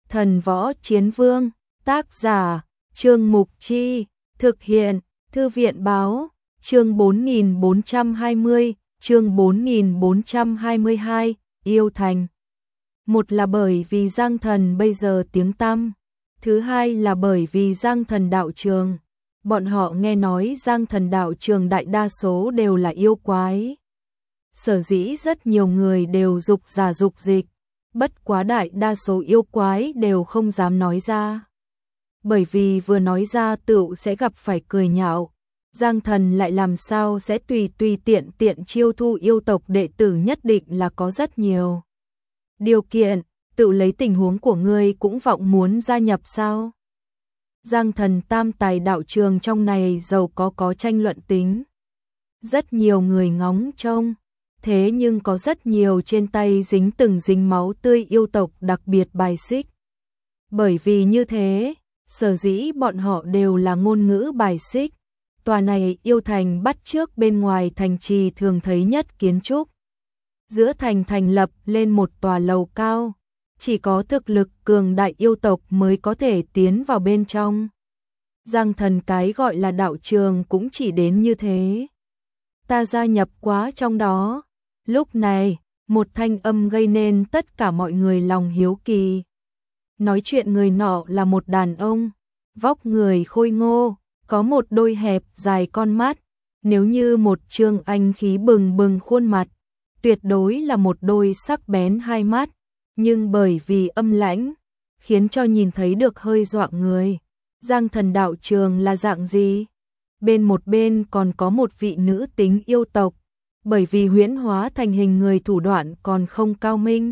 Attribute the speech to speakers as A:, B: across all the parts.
A: Thần Võ Chiến Vương, tác giả, Trương Mục Chi, thực hiện, Thư viện Báo, chương 4420, chương 4422, Yêu Thành. Một là bởi vì Giang Thần bây giờ tiếng tăm, thứ hai là bởi vì Giang Thần đạo trường. Bọn họ nghe nói Giang Thần đạo trường đại đa số đều là yêu quái. Sở dĩ rất nhiều người đều dục giả dục dịch, bất quá đại đa số yêu quái đều không dám nói ra. Bởi vì vừa nói ra tựu sẽ gặp phải cười nhạo, Giang Thần lại làm sao sẽ tùy tiện chiêu thu yêu tộc đệ tử, nhất định là có rất nhiều điều kiện, tự lấy tình huống của ngươi cũng vọng muốn gia nhập sao? Giang Thần tam tài đạo trường trong này giàu có tranh luận tính. Rất nhiều người ngóng trông, thế nhưng có rất nhiều trên tay dính máu tươi yêu tộc đặc biệt bài xích. Bởi vì như thế, sở dĩ bọn họ đều là ngôn ngữ bài xích. Tòa này yêu thành bắt chước bên ngoài thành trì thường thấy nhất kiến trúc. Giữa thành thành lập lên một tòa lầu cao, chỉ có thực lực cường đại yêu tộc mới có thể tiến vào bên trong. Giang Thần cái gọi là đạo trường cũng chỉ đến như thế. Ta gia nhập quá trong đó. Lúc này, một thanh âm gây nên tất cả mọi người lòng hiếu kỳ. Nói chuyện người nọ là một đàn ông, vóc người khôi ngô, có một đôi hẹp dài con mắt, nếu như một trương anh khí bừng khuôn mặt, tuyệt đối là một đôi sắc bén hai mắt, nhưng bởi vì âm lãnh, khiến cho nhìn thấy được hơi dọa người. Giang Thần đạo trường là dạng gì? Một bên còn có một vị nữ tính yêu tộc, bởi vì huyễn hóa thành hình người thủ đoạn còn không cao minh,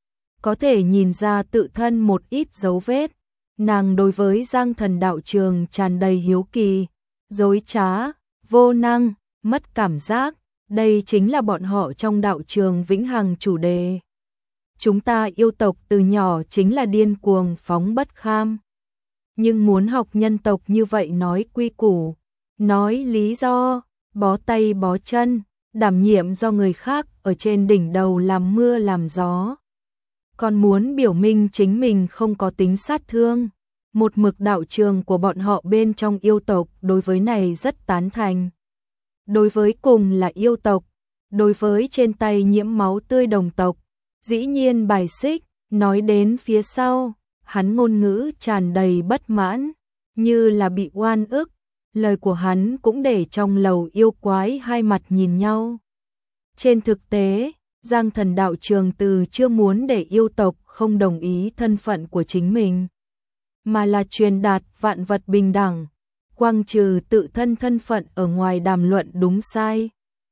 A: có thể nhìn ra tự thân một ít dấu vết. Nàng đối với Giang Thần đạo trường tràn đầy hiếu kỳ, dối trá, vô năng, mất cảm giác, đây chính là bọn họ trong đạo trường vĩnh hằng chủ đề. Chúng ta yêu tộc từ nhỏ chính là điên cuồng phóng bất kham, nhưng muốn học nhân tộc như vậy nói quy củ, nói lý do, bó tay bó chân, đảm nhiệm do người khác ở trên đỉnh đầu làm mưa làm gió. Còn muốn biểu minh chính mình không có tính sát thương. Một mực đạo trường của bọn họ bên trong yêu tộc đối với này rất tán thành. Đối với cùng là yêu tộc, đối với trên tay nhiễm máu tươi đồng tộc, dĩ nhiên bài xích. Nói đến phía sau, hắn ngôn ngữ tràn đầy bất mãn, như là bị oan ức. Lời của hắn cũng để trong lầu yêu quái hai mặt nhìn nhau. Trên thực tế, Giang Thần đạo trường từ chưa muốn để yêu tộc không đồng ý thân phận của chính mình, mà là truyền đạt vạn vật bình đẳng, quang trừ tự thân phận ở ngoài đàm luận đúng sai.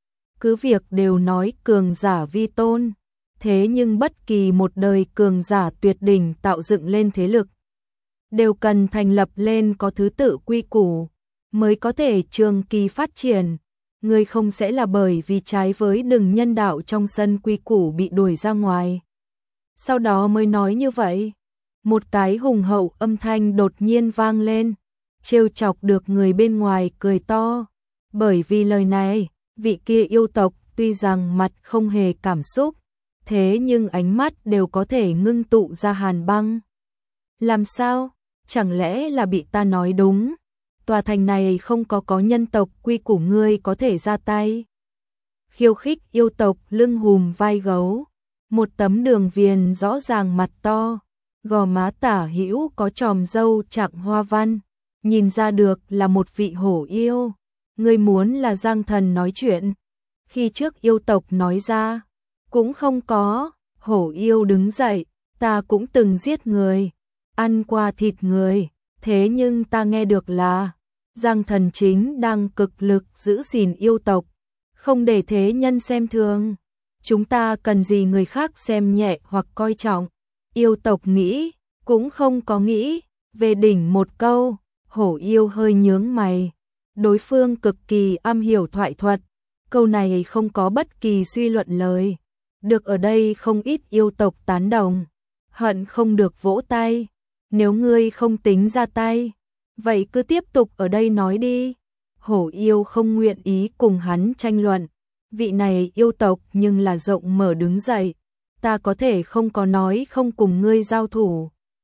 A: Cứ việc đều nói cường giả vi tôn, thế nhưng bất kỳ một đời cường giả tuyệt đỉnh tạo dựng lên thế lực, đều cần thành lập lên có thứ tự quy củ, mới có thể trường kỳ phát triển. Người không sẽ là bởi vì trái với đừng nhân đạo trong sân quy củ bị đuổi ra ngoài, sau đó mới nói như vậy. Một cái hùng hậu âm thanh đột nhiên vang lên, trêu chọc được người bên ngoài cười to. Bởi vì lời này, vị kia yêu tộc tuy rằng mặt không hề cảm xúc, thế nhưng ánh mắt đều có thể ngưng tụ ra hàn băng. Làm sao? Chẳng lẽ là bị ta nói đúng? Tòa thành này không có nhân tộc quy củ, ngươi có thể ra tay? Khiêu khích yêu tộc lưng hùm vai gấu, một tấm đường viền rõ ràng mặt to, gò má tả hữu có chòm râu chạm hoa văn, nhìn ra được là một vị hổ yêu. Ngươi muốn là Giang Thần nói chuyện? Khi trước yêu tộc nói ra, cũng không có. Hổ yêu đứng dậy, ta cũng từng giết người, ăn qua thịt người, thế nhưng ta nghe được là Giang Thần chính đang cực lực giữ gìn yêu tộc, không để thế nhân xem thường. Chúng ta cần gì người khác xem nhẹ hoặc coi trọng? Yêu tộc nghĩ, cũng không có nghĩ. Về đỉnh một câu, hổ yêu hơi nhướng mày. Đối phương cực kỳ am hiểu thoại thuật, câu này không có bất kỳ suy luận lời. Được ở đây không ít yêu tộc tán đồng, hận không được vỗ tay. Nếu ngươi không tính ra tay, vậy cứ tiếp tục ở đây nói đi. Hổ yêu không nguyện ý cùng hắn tranh luận. Vị này yêu tộc nhưng là rộng mở đứng dậy. Ta có thể không có nói không cùng ngươi giao thủ,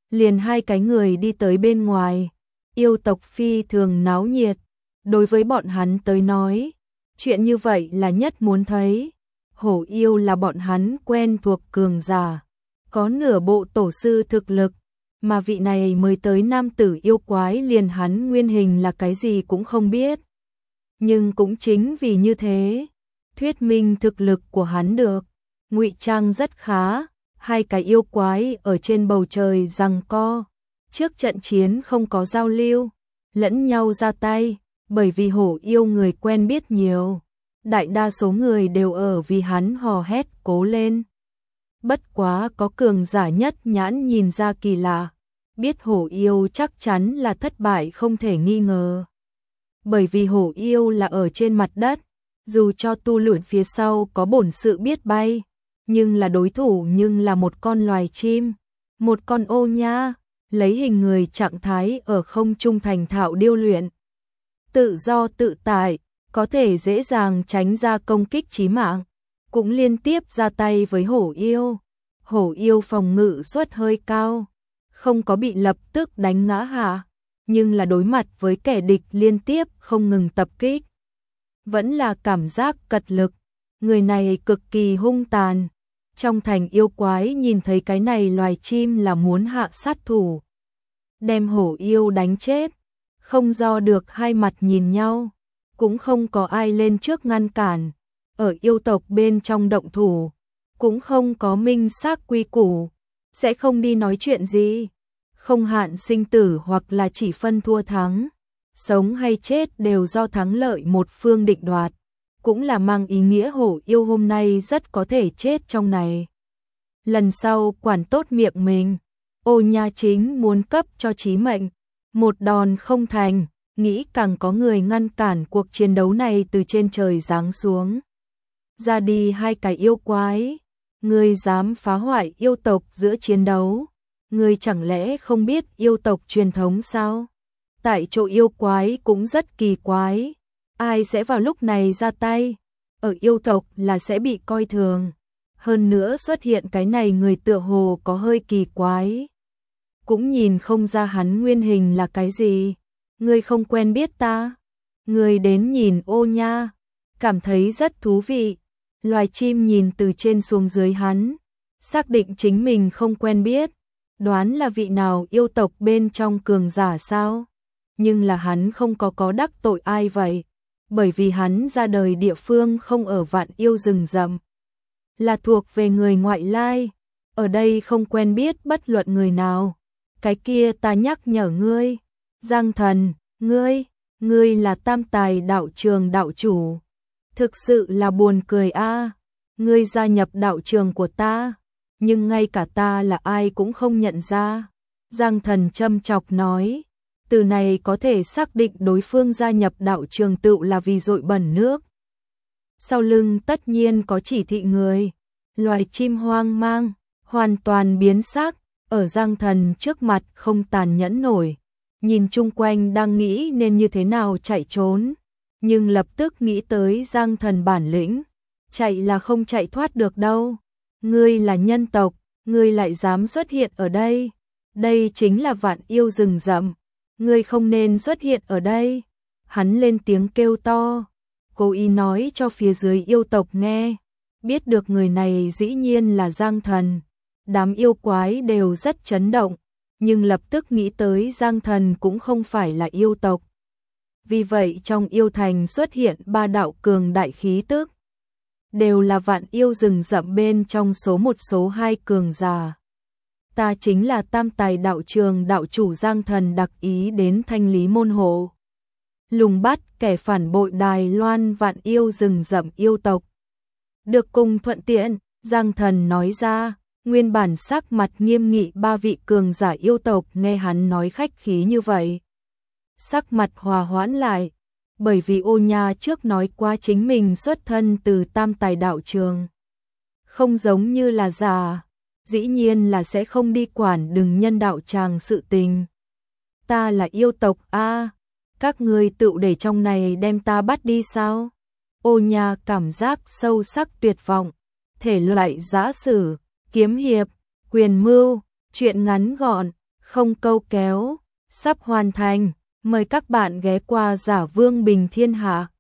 A: liền hai cái người đi tới bên ngoài. Yêu tộc phi thường náo nhiệt, đối với bọn hắn tới nói, chuyện như vậy là nhất muốn thấy. Hổ yêu là bọn hắn quen thuộc cường giả, có nửa bộ tổ sư thực lực, mà vị này mới tới nam tử yêu quái liền hắn nguyên hình là cái gì cũng không biết. Nhưng cũng chính vì như thế, thuyết minh thực lực của hắn được, ngụy trang rất khá. Hai cái yêu quái ở trên bầu trời giằng co, trước trận chiến không có giao lưu, lẫn nhau ra tay, bởi vì hổ yêu người quen biết nhiều, đại đa số người đều ở vì hắn hò hét cố lên. Bất quá có cường giả nhất nhãn nhìn ra kỳ lạ, biết hổ yêu chắc chắn là thất bại không thể nghi ngờ. Bởi vì hổ yêu là ở trên mặt đất, dù cho tu luyện phía sau có bổn sự biết bay, nhưng là đối thủ nhưng là một con loài chim, một con ô nha, lấy hình người trạng thái ở không trung thành thạo điêu luyện. Tự do tự tại, có thể dễ dàng tránh ra công kích chí mạng, cũng liên tiếp ra tay với hổ yêu. Hổ yêu phòng ngự suất hơi cao, không có bị lập tức đánh ngã hạ, nhưng là đối mặt với kẻ địch liên tiếp không ngừng tập kích. Vẫn là cảm giác cật lực, người này cực kỳ hung tàn. Trong thành yêu quái nhìn thấy cái này loài chim là muốn hạ sát thủ, đem hổ yêu đánh chết, không do được hai mặt nhìn nhau, cũng không có ai lên trước ngăn cản, ở yêu tộc bên trong động thủ, cũng không có minh xác quy củ, sẽ không đi nói chuyện gì, không hạn sinh tử hoặc là chỉ phân thua thắng, sống hay chết đều do thắng lợi một phương định đoạt. Cũng là mang ý nghĩa hổ yêu hôm nay rất có thể chết trong này. Lần sau quản tốt miệng mình, ô nha chính muốn cấp cho chí mệnh, một đòn không thành, nghĩ càng có người ngăn cản cuộc chiến đấu này từ trên trời giáng xuống. Ra đi hai cái yêu quái, ngươi dám phá hoại yêu tộc giữa chiến đấu, ngươi chẳng lẽ không biết yêu tộc truyền thống sao? Tại chỗ yêu quái cũng rất kỳ quái. Ai sẽ vào lúc này ra tay, ở yêu tộc là sẽ bị coi thường. Hơn nữa xuất hiện cái này người tựa hồ có hơi kỳ quái. Cũng nhìn không ra hắn nguyên hình là cái gì. Ngươi không quen biết ta. Ngươi đến nhìn ô nha, cảm thấy rất thú vị. Loài chim nhìn từ trên xuống dưới hắn, xác định chính mình không quen biết. Đoán là vị nào yêu tộc bên trong cường giả sao? Nhưng là hắn không có đắc tội ai vậy. Bởi vì hắn ra đời địa phương không ở Vạn Yêu rừng rậm, là thuộc về người ngoại lai, ở đây không quen biết bất luận người nào. Cái kia ta nhắc nhở ngươi, Giang Thần, ngươi là Tam Tài đạo trường đạo chủ, thực sự là buồn cười a. Ngươi gia nhập đạo trường của ta, nhưng ngay cả ta là ai cũng không nhận ra. Giang Thần châm chọc nói. Từ này có thể xác định đối phương gia nhập đạo trường tựu là vì dội bẩn nước. Sau lưng tất nhiên có chỉ thị người. Loài chim hoang mang, hoàn toàn biến sắc, ở Giang Thần trước mặt không tàn nhẫn nổi. Nhìn chung quanh đang nghĩ nên như thế nào chạy trốn, nhưng lập tức nghĩ tới Giang Thần bản lĩnh. Chạy là không chạy thoát được đâu. Ngươi là nhân tộc, ngươi lại dám xuất hiện ở đây. Đây chính là Vạn Yêu rừng rậm. Ngươi không nên xuất hiện ở đây. Hắn lên tiếng kêu to, cố ý nói cho phía dưới yêu tộc nghe. Biết được người này dĩ nhiên là Giang Thần. Đám yêu quái đều rất chấn động, nhưng lập tức nghĩ tới Giang Thần cũng không phải là yêu tộc. Vì vậy trong yêu thành xuất hiện ba đạo cường đại khí tức. Đều là Vạn Yêu rừng rậm bên trong số 1 số 2 cường giả. Ta chính là Tam Tài đạo trường đạo chủ Giang Thần đặc ý đến thanh lý môn hộ. Lùng bắt kẻ phản bội Đài Loan Vạn Yêu rừng rậm yêu tộc. Được cùng thuận tiện, Giang Thần nói ra, nguyên bản sắc mặt nghiêm nghị ba vị cường giả yêu tộc nghe hắn nói khách khí như vậy. Sắc mặt hòa hoãn lại, bởi vì ô nha trước nói qua chính mình xuất thân từ Tam Tài đạo trường. Không giống như là giả. Dĩ nhiên là sẽ không đi quản đừng nhân đạo tràng sự tình. Ta là yêu tộc a, các ngươi tự để trong này đem ta bắt đi sao? Ô nha cảm giác sâu sắc tuyệt vọng, thể loại giã sử, kiếm hiệp, quyền mưu, chuyện ngắn gọn, không câu kéo, sắp hoàn thành. Mời các bạn ghé qua Giả Vương Bình Thiên Hạ.